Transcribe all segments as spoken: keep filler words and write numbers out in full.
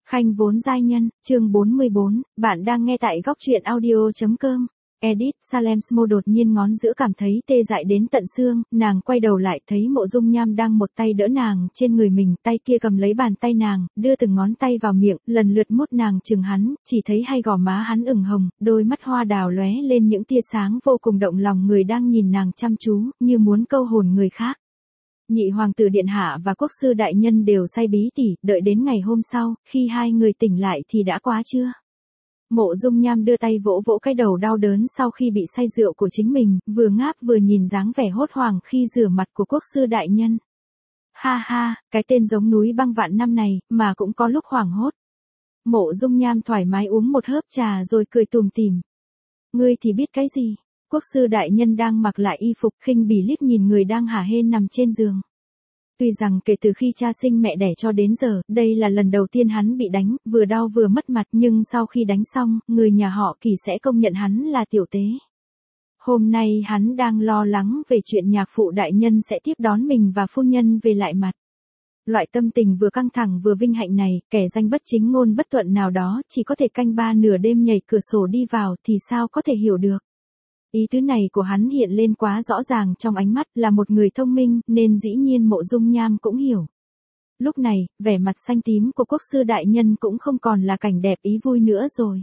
Khanh vốn giai nhân, chương bốn mươi bốn, bạn đang nghe tại góc truyện audio.com. Edit, Salem Smo đột nhiên ngón giữa cảm thấy tê dại đến tận xương, nàng quay đầu lại thấy Mộ Dung Nham đang một tay đỡ nàng trên người mình, tay kia cầm lấy bàn tay nàng, đưa từng ngón tay vào miệng, lần lượt mút nàng chừng hắn, chỉ thấy hai gò má hắn ửng hồng, đôi mắt hoa đào lóe lên những tia sáng vô cùng động lòng người đang nhìn nàng chăm chú, như muốn câu hồn người khác. Nhị hoàng tử điện hạ và quốc sư đại nhân đều say bí tỉ, đợi đến ngày hôm sau, khi hai người tỉnh lại thì đã quá trưa. Mộ Dung Nham đưa tay vỗ vỗ cái đầu đau đớn sau khi bị say rượu của chính mình, vừa ngáp vừa nhìn dáng vẻ hốt hoảng khi rửa mặt của quốc sư đại nhân. Ha ha, cái tên giống núi băng vạn năm này, mà cũng có lúc hoảng hốt. Mộ Dung Nham thoải mái uống một hớp trà rồi cười tùm tìm. Ngươi thì biết cái gì? Quốc sư đại nhân đang mặc lại y phục, khinh bỉ liếc nhìn người đang hả hê nằm trên giường. Tuy rằng kể từ khi cha sinh mẹ đẻ cho đến giờ, đây là lần đầu tiên hắn bị đánh, vừa đau vừa mất mặt, nhưng sau khi đánh xong, người nhà họ Kỳ sẽ công nhận hắn là tiểu tế. Hôm nay hắn đang lo lắng về chuyện nhạc phụ đại nhân sẽ tiếp đón mình và phu nhân về lại mặt. Loại tâm tình vừa căng thẳng vừa vinh hạnh này, kẻ danh bất chính ngôn bất thuận nào đó chỉ có thể canh ba nửa đêm nhảy cửa sổ đi vào thì sao có thể hiểu được. Ý tứ này của hắn hiện lên quá rõ ràng trong ánh mắt, là một người thông minh, nên dĩ nhiên Mộ Dung Nham cũng hiểu. Lúc này, vẻ mặt xanh tím của quốc sư đại nhân cũng không còn là cảnh đẹp ý vui nữa rồi.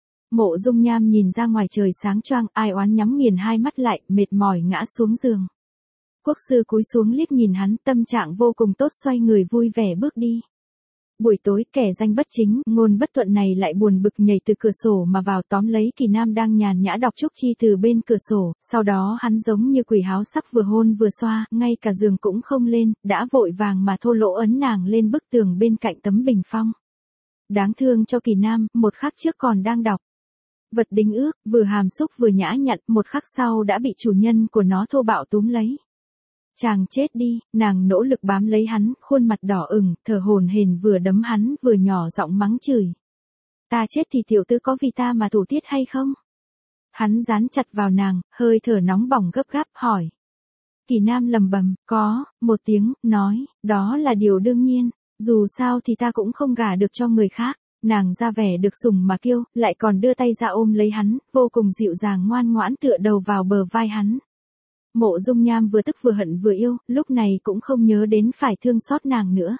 Mộ Dung Nham nhìn ra ngoài trời sáng choang, ai oán nhắm nghiền hai mắt lại, mệt mỏi ngã xuống giường. Quốc sư cúi xuống liếc nhìn hắn, tâm trạng vô cùng tốt, xoay người vui vẻ bước đi. Buổi tối, kẻ danh bất chính, ngôn bất thuận này lại buồn bực nhảy từ cửa sổ mà vào tóm lấy Kỳ Nam đang nhàn nhã đọc trúc chi từ bên cửa sổ, sau đó hắn giống như quỷ háo sắc vừa hôn vừa xoa, ngay cả giường cũng không lên, đã vội vàng mà thô lỗ ấn nàng lên bức tường bên cạnh tấm bình phong. Đáng thương cho Kỳ Nam, một khắc trước còn đang đọc vật đính ước, vừa hàm xúc vừa nhã nhặn, một khắc sau đã bị chủ nhân của nó thô bạo túm lấy. Chàng chết đi, nàng nỗ lực bám lấy hắn, khuôn mặt đỏ ửng, thở hổn hển vừa đấm hắn vừa nhỏ giọng mắng chửi. Ta chết thì tiểu tư có vì ta mà thủ tiết hay không? Hắn dán chặt vào nàng, hơi thở nóng bỏng gấp gáp hỏi. Kỳ Nam lầm bầm, có, một tiếng, nói, đó là điều đương nhiên, dù sao thì ta cũng không gả được cho người khác. Nàng ra vẻ được sủng mà kêu, lại còn đưa tay ra ôm lấy hắn, vô cùng dịu dàng ngoan ngoãn tựa đầu vào bờ vai hắn. Mộ Dung Nham vừa tức vừa hận vừa yêu, lúc này cũng không nhớ đến phải thương xót nàng nữa.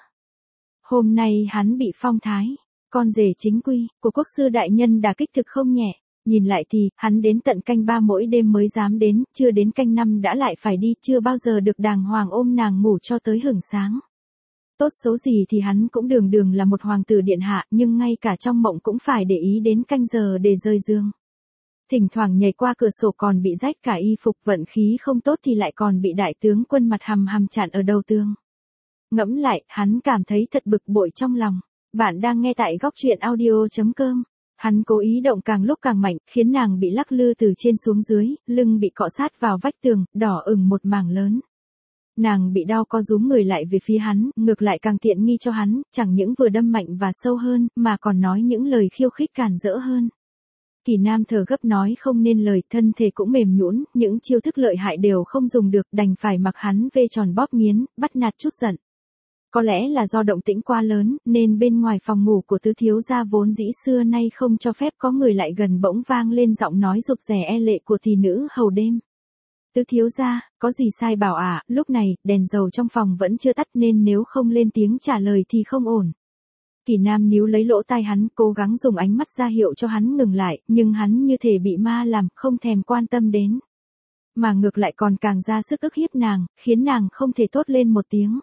Hôm nay hắn bị phong thái, con rể chính quy, của quốc sư đại nhân đả kích thực không nhẹ. Nhìn lại thì, hắn đến tận canh ba mỗi đêm mới dám đến, chưa đến canh năm đã lại phải đi, chưa bao giờ được đàng hoàng ôm nàng ngủ cho tới hửng sáng. Tốt xấu gì thì hắn cũng đường đường là một hoàng tử điện hạ, nhưng ngay cả trong mộng cũng phải để ý đến canh giờ để rời giường. Thỉnh thoảng nhảy qua cửa sổ còn bị rách cả y phục, vận khí không tốt thì lại còn bị đại tướng quân mặt hằm hằm chặn ở đầu tường. Ngẫm lại, hắn cảm thấy thật bực bội trong lòng. Bạn đang nghe tại góc truyện audio.com. Hắn cố ý động càng lúc càng mạnh, khiến nàng bị lắc lư từ trên xuống dưới, lưng bị cọ sát vào vách tường, đỏ ửng một mảng lớn. Nàng bị đau co rúm người lại về phía hắn, ngược lại càng tiện nghi cho hắn, chẳng những vừa đâm mạnh và sâu hơn, mà còn nói những lời khiêu khích cản rỡ hơn. Kỳ Nam thở gấp nói không nên lời, thân thể cũng mềm nhũn, những chiêu thức lợi hại đều không dùng được, đành phải mặc hắn vê tròn bóp nghiến, bắt nạt chút giận. Có lẽ là do động tĩnh quá lớn, nên bên ngoài phòng ngủ của tứ thiếu gia vốn dĩ xưa nay không cho phép có người lại gần, bỗng vang lên giọng nói rụt rè e lệ của thị nữ hầu đêm. Tứ thiếu gia, có gì sai bảo ạ? À? Lúc này, đèn dầu trong phòng vẫn chưa tắt nên nếu không lên tiếng trả lời thì không ổn. Kỳ Nam níu lấy lỗ tai hắn, cố gắng dùng ánh mắt ra hiệu cho hắn ngừng lại, nhưng hắn như thể bị ma làm, không thèm quan tâm đến. Mà ngược lại còn càng ra sức ức hiếp nàng, khiến nàng không thể thốt lên một tiếng.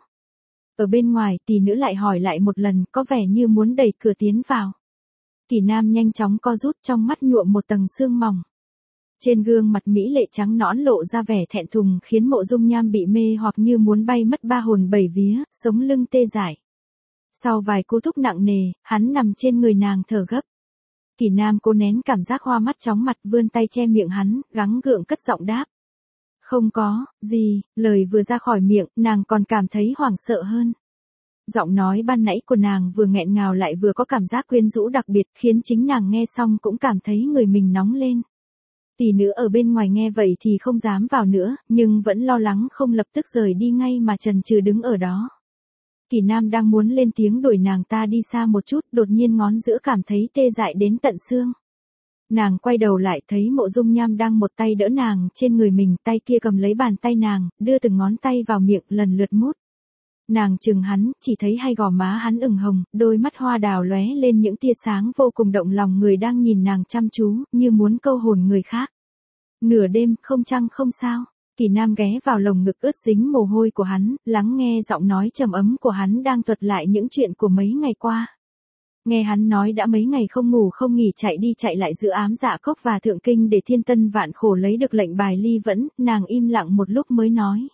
Ở bên ngoài, tỷ nữ lại hỏi lại một lần, có vẻ như muốn đẩy cửa tiến vào. Kỳ Nam nhanh chóng co rút, trong mắt nhuộm một tầng sương mỏng. Trên gương mặt mỹ lệ trắng nõn lộ ra vẻ thẹn thùng, khiến Mộ Dung Nham bị mê hoặc như muốn bay mất ba hồn bảy vía, sống lưng tê dại. Sau vài cú thúc nặng nề, hắn nằm trên người nàng thở gấp. Kỳ Nam cố nén cảm giác hoa mắt chóng mặt, vươn tay che miệng hắn, gắng gượng cất giọng đáp. Không có, gì, lời vừa ra khỏi miệng, nàng còn cảm thấy hoảng sợ hơn. Giọng nói ban nãy của nàng vừa nghẹn ngào lại vừa có cảm giác quyến rũ đặc biệt, khiến chính nàng nghe xong cũng cảm thấy người mình nóng lên. Tỷ nữ ở bên ngoài nghe vậy thì không dám vào nữa, nhưng vẫn lo lắng không lập tức rời đi ngay mà chần chừ đứng ở đó. Kỳ Nam đang muốn lên tiếng đuổi nàng ta đi xa một chút, đột nhiên ngón giữa cảm thấy tê dại đến tận xương. Nàng quay đầu lại thấy Mộ Dung Nham đang một tay đỡ nàng trên người mình, tay kia cầm lấy bàn tay nàng, đưa từng ngón tay vào miệng lần lượt mút. Nàng chừng hắn, chỉ thấy hai gò má hắn ửng hồng, đôi mắt hoa đào lóe lên những tia sáng vô cùng động lòng người đang nhìn nàng chăm chú, như muốn câu hồn người khác. Nửa đêm, không trăng không sao. Kỳ Nam ghé vào lồng ngực ướt dính mồ hôi của hắn, lắng nghe giọng nói trầm ấm của hắn đang thuật lại những chuyện của mấy ngày qua. Nghe hắn nói đã mấy ngày không ngủ không nghỉ chạy đi chạy lại giữa ám dạ cốc và thượng kinh để thiên tân vạn khổ lấy được lệnh bài ly vẫn, nàng im lặng một lúc mới nói.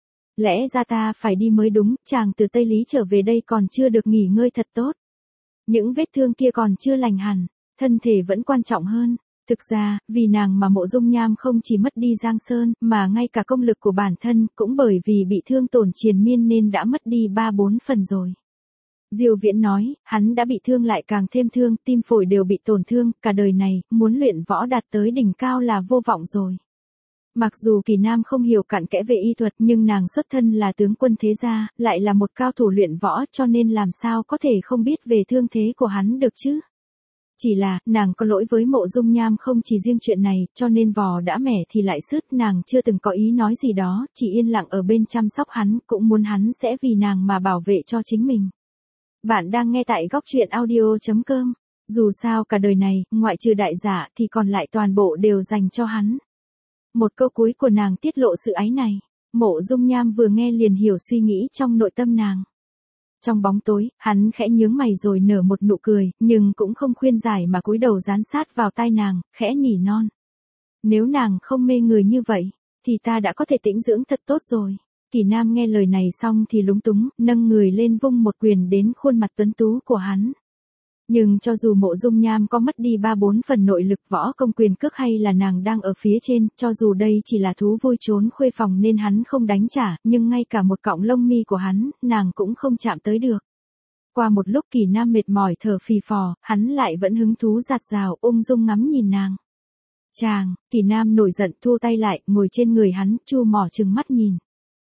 Lẽ ra ta phải đi mới đúng, chàng từ Tây Lý trở về đây còn chưa được nghỉ ngơi thật tốt. Những vết thương kia còn chưa lành hẳn, thân thể vẫn quan trọng hơn. Thực ra, vì nàng mà Mộ Dung Nham không chỉ mất đi Giang Sơn, mà ngay cả công lực của bản thân, cũng bởi vì bị thương tổn triền miên nên đã mất đi ba bốn phần rồi. Diêu Viễn nói, hắn đã bị thương lại càng thêm thương, tim phổi đều bị tổn thương, cả đời này, muốn luyện võ đạt tới đỉnh cao là vô vọng rồi. Mặc dù Kỳ Nam không hiểu cặn kẽ về y thuật nhưng nàng xuất thân là tướng quân thế gia, lại là một cao thủ luyện võ cho nên làm sao có thể không biết về thương thế của hắn được chứ. Chỉ là, nàng có lỗi với Mộ Dung Nham không chỉ riêng chuyện này, cho nên vò đã mẻ thì lại sứt, nàng chưa từng có ý nói gì đó, chỉ yên lặng ở bên chăm sóc hắn, cũng muốn hắn sẽ vì nàng mà bảo vệ cho chính mình. Bạn đang nghe tại góc truyện audio chấm com. Dù sao cả đời này, ngoại trừ đại giả thì còn lại toàn bộ đều dành cho hắn. Một câu cuối của nàng tiết lộ sự ái này. Mộ Dung Nham vừa nghe liền hiểu suy nghĩ trong nội tâm nàng. Trong bóng tối, hắn khẽ nhướng mày rồi nở một nụ cười, nhưng cũng không khuyên giải mà cúi đầu dán sát vào tai nàng, khẽ nỉ non. Nếu nàng không mê người như vậy, thì ta đã có thể tĩnh dưỡng thật tốt rồi. Kỳ Nam nghe lời này xong thì lúng túng, nâng người lên vung một quyền đến khuôn mặt tuấn tú của hắn. Nhưng cho dù Mộ Dung Nham có mất đi ba bốn phần nội lực võ công quyền cước hay là nàng đang ở phía trên, cho dù đây chỉ là thú vui trốn khuê phòng nên hắn không đánh trả, nhưng ngay cả một cọng lông mi của hắn, nàng cũng không chạm tới được. Qua một lúc Kỳ Nam mệt mỏi thở phì phò, hắn lại vẫn hứng thú dạt dào ung dung ngắm nhìn nàng. Chàng, Kỳ Nam nổi giận thu tay lại, ngồi trên người hắn, chu mỏ trừng mắt nhìn.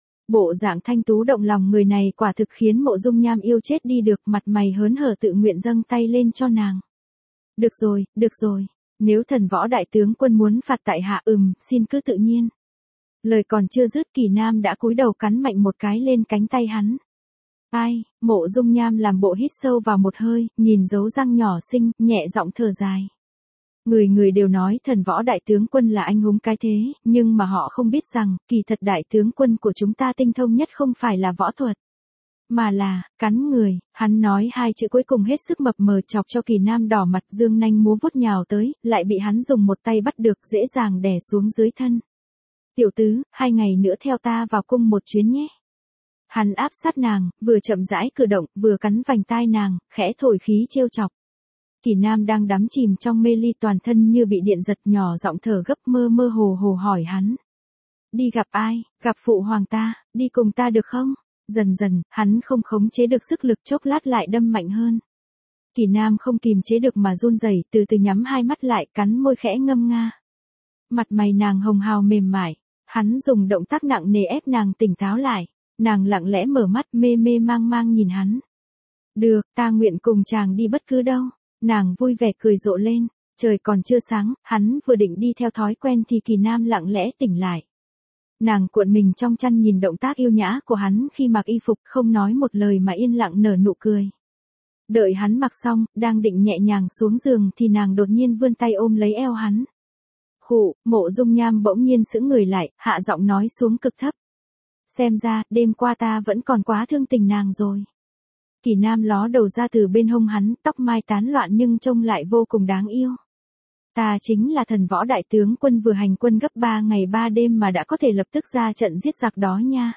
Bộ dạng thanh tú động lòng người này quả thực khiến Mộ Dung Nham yêu chết đi được, mặt mày hớn hở tự nguyện dâng tay lên cho nàng. Được rồi, được rồi, nếu thần võ đại tướng quân muốn phạt tại hạ ừm, xin cứ tự nhiên. Lời còn chưa dứt Kỳ Nam đã cúi đầu cắn mạnh một cái lên cánh tay hắn. Ai, Mộ Dung Nham làm bộ hít sâu vào một hơi, nhìn dấu răng nhỏ xinh, nhẹ giọng thở dài. Người người đều nói thần võ đại tướng quân là anh hùng cái thế, nhưng mà họ không biết rằng, kỳ thật đại tướng quân của chúng ta tinh thông nhất không phải là võ thuật, mà là, cắn người. Hắn nói hai chữ cuối cùng hết sức mập mờ chọc cho Kỳ Nam đỏ mặt, dương nanh múa vuốt nhào tới, lại bị hắn dùng một tay bắt được, dễ dàng đè xuống dưới thân. Tiểu tứ, hai ngày nữa theo ta vào cung một chuyến nhé. Hắn áp sát nàng, vừa chậm rãi cử động, vừa cắn vành tai nàng, khẽ thổi khí trêu chọc. Kỳ Nam đang đắm chìm trong mê ly, toàn thân như bị điện giật, nhỏ giọng thở gấp, mơ mơ hồ hồ hỏi hắn. Đi gặp ai? Gặp phụ hoàng ta, đi cùng ta được không? Dần dần, hắn không khống chế được sức lực, chốc lát lại đâm mạnh hơn. Kỳ Nam không kìm chế được mà run rẩy, từ từ nhắm hai mắt lại, cắn môi khẽ ngâm nga. Mặt mày nàng hồng hào mềm mại, hắn dùng động tác nặng nề ép nàng tỉnh táo lại. Nàng lặng lẽ mở mắt, mê mê mang mang nhìn hắn. Được, ta nguyện cùng chàng đi bất cứ đâu. Nàng vui vẻ cười rộ lên, trời còn chưa sáng, hắn vừa định đi theo thói quen thì Kỳ Nam lặng lẽ tỉnh lại. Nàng cuộn mình trong chăn nhìn động tác yêu nhã của hắn khi mặc y phục, không nói một lời mà yên lặng nở nụ cười. Đợi hắn mặc xong, đang định nhẹ nhàng xuống giường thì nàng đột nhiên vươn tay ôm lấy eo hắn. Khụ, Mộ Dung Nham bỗng nhiên sững người lại, hạ giọng nói xuống cực thấp. Xem ra, đêm qua ta vẫn còn quá thương tình nàng rồi. Kỳ Nam ló đầu ra từ bên hông hắn, tóc mai tán loạn nhưng trông lại vô cùng đáng yêu. Ta chính là thần võ đại tướng quân vừa hành quân gấp ba ngày ba đêm mà đã có thể lập tức ra trận giết giặc đó nha.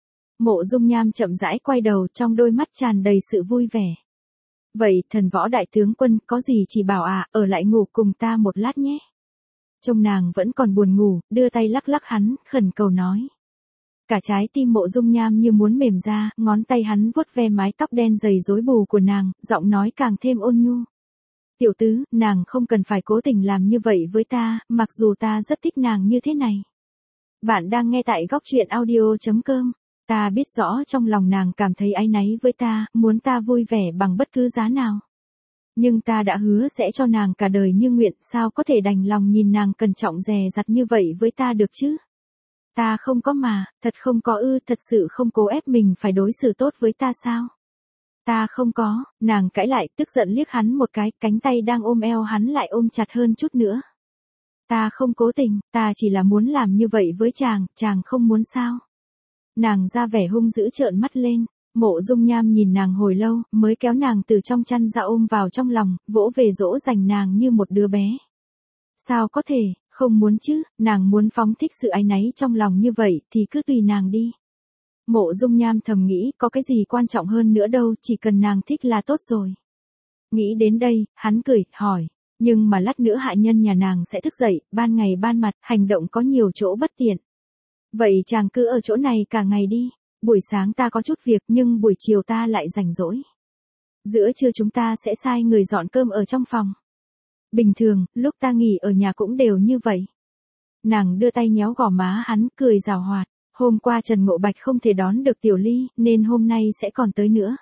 Mộ Dung Nham chậm rãi quay đầu, trong đôi mắt tràn đầy sự vui vẻ. Vậy, thần võ đại tướng quân, có gì chỉ bảo à, ở lại ngủ cùng ta một lát nhé. Trông nàng vẫn còn buồn ngủ, đưa tay lắc lắc hắn, khẩn cầu nói. Cả trái tim Mộ Dung Nham như muốn mềm ra, ngón tay hắn vuốt ve mái tóc đen dày rối bù của nàng, giọng nói càng thêm ôn nhu. Tiểu tứ, nàng không cần phải cố tình làm như vậy với ta, mặc dù ta rất thích nàng như thế này. Bạn đang nghe tại góc truyện audio chấm com. Ta biết rõ trong lòng nàng cảm thấy áy náy với ta, muốn ta vui vẻ bằng bất cứ giá nào. Nhưng ta đã hứa sẽ cho nàng cả đời như nguyện, sao có thể đành lòng nhìn nàng cẩn trọng dè dặt như vậy với ta được chứ? Ta không có mà, thật không có ư, thật sự không cố ép mình phải đối xử tốt với ta sao? Ta không có, nàng cãi lại, tức giận liếc hắn một cái, cánh tay đang ôm eo hắn lại ôm chặt hơn chút nữa. Ta không cố tình, ta chỉ là muốn làm như vậy với chàng, chàng không muốn sao? Nàng ra vẻ hung dữ trợn mắt lên. Mộ Dung Nham nhìn nàng hồi lâu, mới kéo nàng từ trong chăn ra ôm vào trong lòng, vỗ về dỗ dành nàng như một đứa bé. Sao có thể, không muốn chứ, nàng muốn phóng thích sự áy náy trong lòng như vậy thì cứ tùy nàng đi. Mộ Dung Nham thầm nghĩ có cái gì quan trọng hơn nữa đâu, chỉ cần nàng thích là tốt rồi. Nghĩ đến đây, hắn cười, hỏi, nhưng mà lát nữa hạ nhân nhà nàng sẽ thức dậy, ban ngày ban mặt, hành động có nhiều chỗ bất tiện. Vậy chàng cứ ở chỗ này cả ngày đi. Buổi sáng ta có chút việc nhưng buổi chiều ta lại rảnh rỗi. Giữa trưa chúng ta sẽ sai người dọn cơm ở trong phòng. Bình thường, lúc ta nghỉ ở nhà cũng đều như vậy. Nàng đưa tay nhéo gò má hắn, cười giảo hoạt. Hôm qua Trần Ngộ Bạch không thể đón được Tiểu Ly, nên hôm nay sẽ còn tới nữa.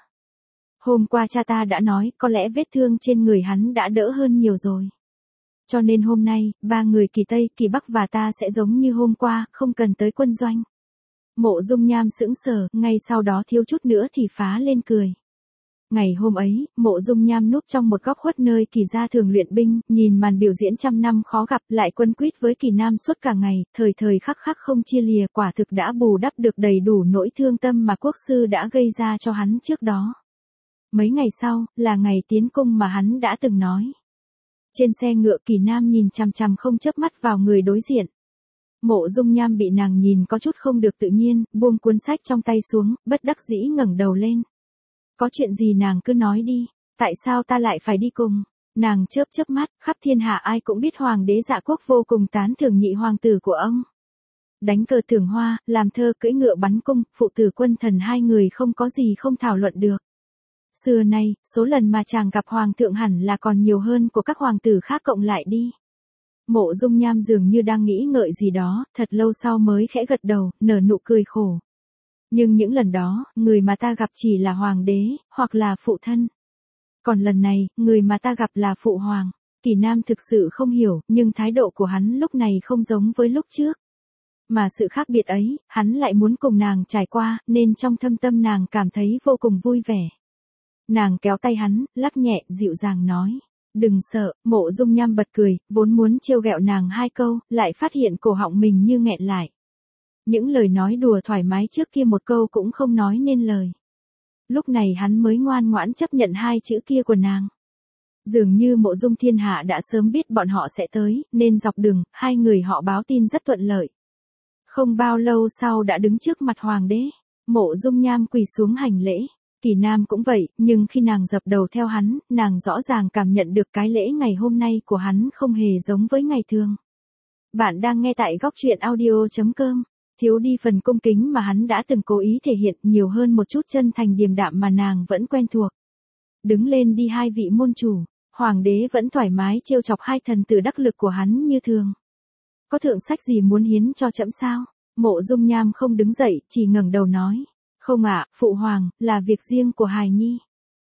Hôm qua cha ta đã nói, có lẽ vết thương trên người hắn đã đỡ hơn nhiều rồi. Cho nên hôm nay, ba người Kỳ Tây, Kỳ Bắc và ta sẽ giống như hôm qua, không cần tới quân doanh. Mộ Dung Nham sững sờ, ngay sau đó thiếu chút nữa thì phá lên cười. Ngày hôm ấy, Mộ Dung Nham núp trong một góc khuất nơi Kỳ gia thường luyện binh, nhìn màn biểu diễn trăm năm khó gặp, lại quấn quýt với Kỳ Nam suốt cả ngày, thời thời khắc khắc không chia lìa, quả thực đã bù đắp được đầy đủ nỗi thương tâm mà quốc sư đã gây ra cho hắn trước đó. Mấy ngày sau, là ngày tiến cung mà hắn đã từng nói. Trên xe ngựa Kỳ Nam nhìn chằm chằm không chớp mắt vào người đối diện. Mộ Dung Nham bị nàng nhìn có chút không được tự nhiên, buông cuốn sách trong tay xuống, bất đắc dĩ ngẩng đầu lên. Có chuyện gì nàng cứ nói đi, tại sao ta lại phải đi cùng? Nàng chớp chớp mắt, khắp thiên hạ ai cũng biết hoàng đế Dạ Quốc vô cùng tán thưởng nhị hoàng tử của ông. Đánh cờ thưởng hoa, làm thơ cưỡi ngựa bắn cung, phụ tử quân thần hai người không có gì không thảo luận được. Xưa nay, số lần mà chàng gặp hoàng thượng hẳn là còn nhiều hơn của các hoàng tử khác cộng lại đi. Mộ Dung Nham dường như đang nghĩ ngợi gì đó, thật lâu sau mới khẽ gật đầu, nở nụ cười khổ. Nhưng những lần đó, người mà ta gặp chỉ là hoàng đế, hoặc là phụ thân. Còn lần này, người mà ta gặp là phụ hoàng. Kỳ Nam thực sự không hiểu, nhưng thái độ của hắn lúc này không giống với lúc trước. Mà sự khác biệt ấy, hắn lại muốn cùng nàng trải qua, nên trong thâm tâm nàng cảm thấy vô cùng vui vẻ. Nàng kéo tay hắn, lắc nhẹ, dịu dàng nói. Đừng sợ, Mộ Dung Nham bật cười, vốn muốn trêu ghẹo nàng hai câu, lại phát hiện cổ họng mình như nghẹn lại. Những lời nói đùa thoải mái trước kia một câu cũng không nói nên lời. Lúc này hắn mới ngoan ngoãn chấp nhận hai chữ kia của nàng. Dường như Mộ Dung Thiên Hạ đã sớm biết bọn họ sẽ tới, nên dọc đường, hai người họ báo tin rất thuận lợi. Không bao lâu sau đã đứng trước mặt hoàng đế, Mộ Dung Nham quỳ xuống hành lễ. Kỳ Nam cũng vậy, nhưng khi nàng dập đầu theo hắn, nàng rõ ràng cảm nhận được cái lễ ngày hôm nay của hắn không hề giống với ngày thường. Bạn đang nghe tại góc truyện audio chấm com. Thiếu đi phần cung kính mà hắn đã từng cố ý thể hiện, nhiều hơn một chút chân thành điềm đạm mà nàng vẫn quen thuộc. Đứng lên đi hai vị môn chủ, hoàng đế vẫn thoải mái trêu chọc hai thần tử đắc lực của hắn như thường. Có thượng sách gì muốn hiến cho trẫm sao? Mộ Dung Nham không đứng dậy, chỉ ngẩng đầu nói. Không ạ, phụ hoàng, là việc riêng của hài nhi.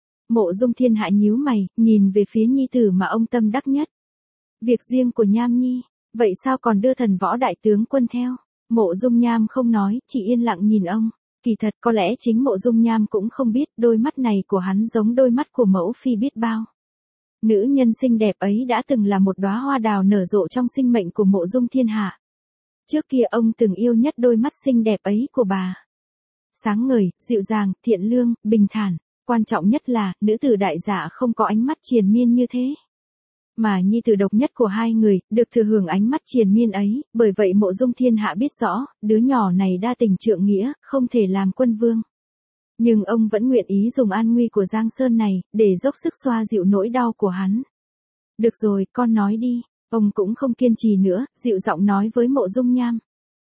Mộ Dung Thiên Hạ nhíu mày, nhìn về phía nhi tử mà ông tâm đắc nhất. Việc riêng của Nham nhi, vậy sao còn đưa thần võ đại tướng quân theo? Mộ Dung Nham không nói, chỉ yên lặng nhìn ông. Kỳ thật có lẽ chính Mộ Dung Nham cũng không biết, đôi mắt này của hắn giống đôi mắt của mẫu phi biết bao. Nữ nhân xinh đẹp ấy đã từng là một đóa hoa đào nở rộ trong sinh mệnh của Mộ Dung Thiên Hạ. Trước kia ông từng yêu nhất đôi mắt xinh đẹp ấy của bà. Sáng ngời, dịu dàng, thiện lương, bình thản, quan trọng nhất là, nữ tử đại giả không có ánh mắt triền miên như thế. Mà nhi tử độc nhất của hai người, được thừa hưởng ánh mắt triền miên ấy, bởi vậy Mộ Dung Thiên Hạ biết rõ, đứa nhỏ này đa tình trượng nghĩa, không thể làm quân vương. Nhưng ông vẫn nguyện ý dùng an nguy của Giang Sơn này, để dốc sức xoa dịu nỗi đau của hắn. Được rồi, con nói đi, ông cũng không kiên trì nữa, dịu giọng nói với Mộ Dung Nham.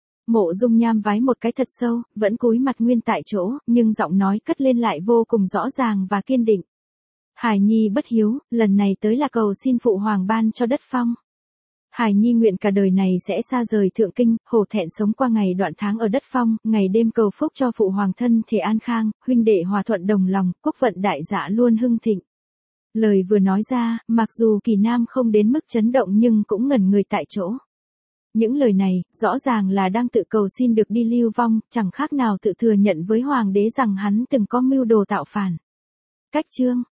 Mộ Dung Nham vái một cái thật sâu, vẫn cúi mặt nguyên tại chỗ, nhưng giọng nói cất lên lại vô cùng rõ ràng và kiên định. Hải nhi bất hiếu, lần này tới là cầu xin phụ hoàng ban cho đất phong. Hải Nhi nguyện cả đời này sẽ xa rời thượng kinh, hổ thẹn sống qua ngày đoạn tháng ở đất phong, ngày đêm cầu phúc cho phụ hoàng thân thể an khang, huynh đệ hòa thuận đồng lòng, quốc vận đại dạ luôn hưng thịnh. Lời vừa nói ra, mặc dù Kỳ Nam không đến mức chấn động nhưng cũng ngẩn người tại chỗ. Những lời này, rõ ràng là đang tự cầu xin được đi lưu vong, chẳng khác nào tự thừa nhận với hoàng đế rằng hắn từng có mưu đồ tạo phản. Cách chương